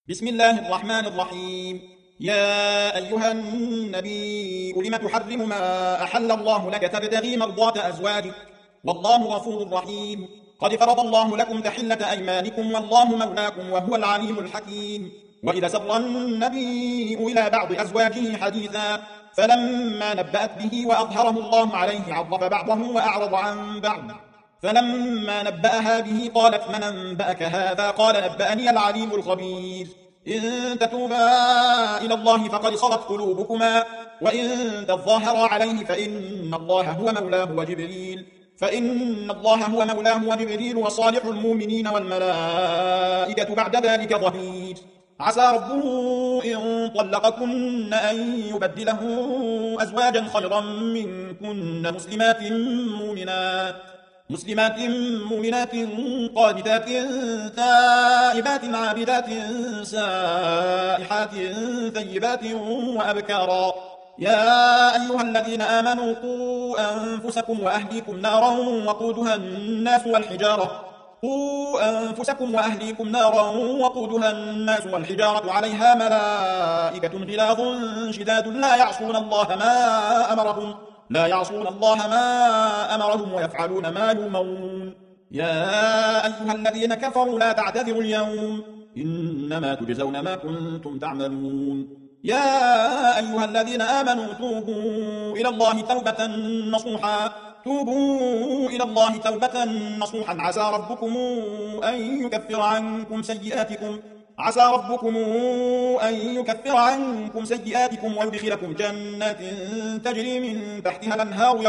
بسم الله الرحمن الرحيم. يا أيها النبي لم تحرم ما أحل الله لك تبتغي مرضات أزواجك والله غفور رحيم. قد فرض الله لكم تحلة أيمانكم والله مولاكم وهو العليم الحكيم. وإذا سر النبي إلى بعض أزواجه حديثا فلما نبأت به وأظهره الله عليه عرف بعضه وأعرض عن بعض. فلما نبأها به قالت من أنبأك هذا؟ قال نبأني العليم الخبير. إن تتوبا إلى الله فقد صغت قلوبكما وإن تظاهرا عليه فإن الله هو مولاه وجبريل وصالح المؤمنين والملائكة بعد ذلك ظهير. عسى ربه إن طلقكن أن يبدله أزواجا خيرا منكن مسلمات مؤمنات قانتات تائبات عابدات سائحات ثيبات وأبكارا. يا أيها الذين آمنوا قوا أنفسكم وأهليكم نارا وقودها الناس والحجارة عليها ملائكة غلاظ شداد لا يعصون الله ما أمرهم ويفعلون ما يؤمرون. يا أيها الذين كفروا لا تعتذروا اليوم إنما تجزون ما كنتم تعملون. يا أيها الذين آمنوا توبوا إلى الله توبة نصوحا عسى ربكم أن يكفر عنكم سيئاتكم ويدخلكم جنات تجري من تحتها الأنهار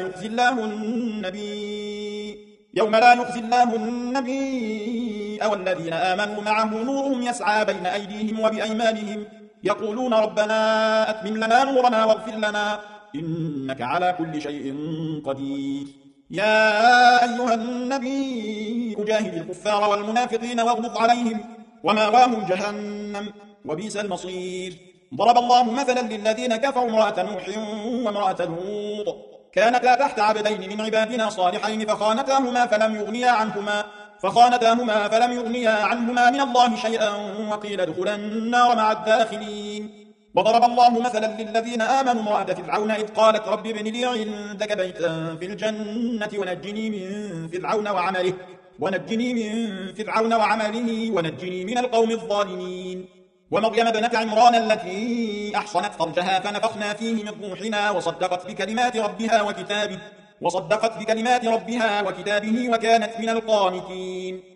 يوم لا يخزي الله النبي والذين آمنوا معه نورهم يسعى بين أيديهم وبأيمانهم يقولون ربنا أتمم لنا نورنا واغفر لنا إنك على كل شيء قدير. يا أيها النبي جاهد الكفار والمنافقين واغلظ عليهم ومأواهم جهنم وبئس المصير. ضرب الله مثلا للذين كفروا امرأة نوح وامرأة لوط كانتا تحت عبدين من عبادنا صالحين فخانتاهما فلم يغنيا عنهما من الله شيئا وقيل ادخلا النار مع الداخلين. وضرب الله مثلا للذين آمنوا امرأة فرعون إذ قالت رب ابن لي عندك بيتا في الجنة ونجني من فرعون وعمله ونجني من القوم الظالمين. ومريم ابنة عمران التي أحصنت فرجها فنفخنا فيه من روحنا وصدقت بكلمات ربها وكتابه وكانت من القانتين.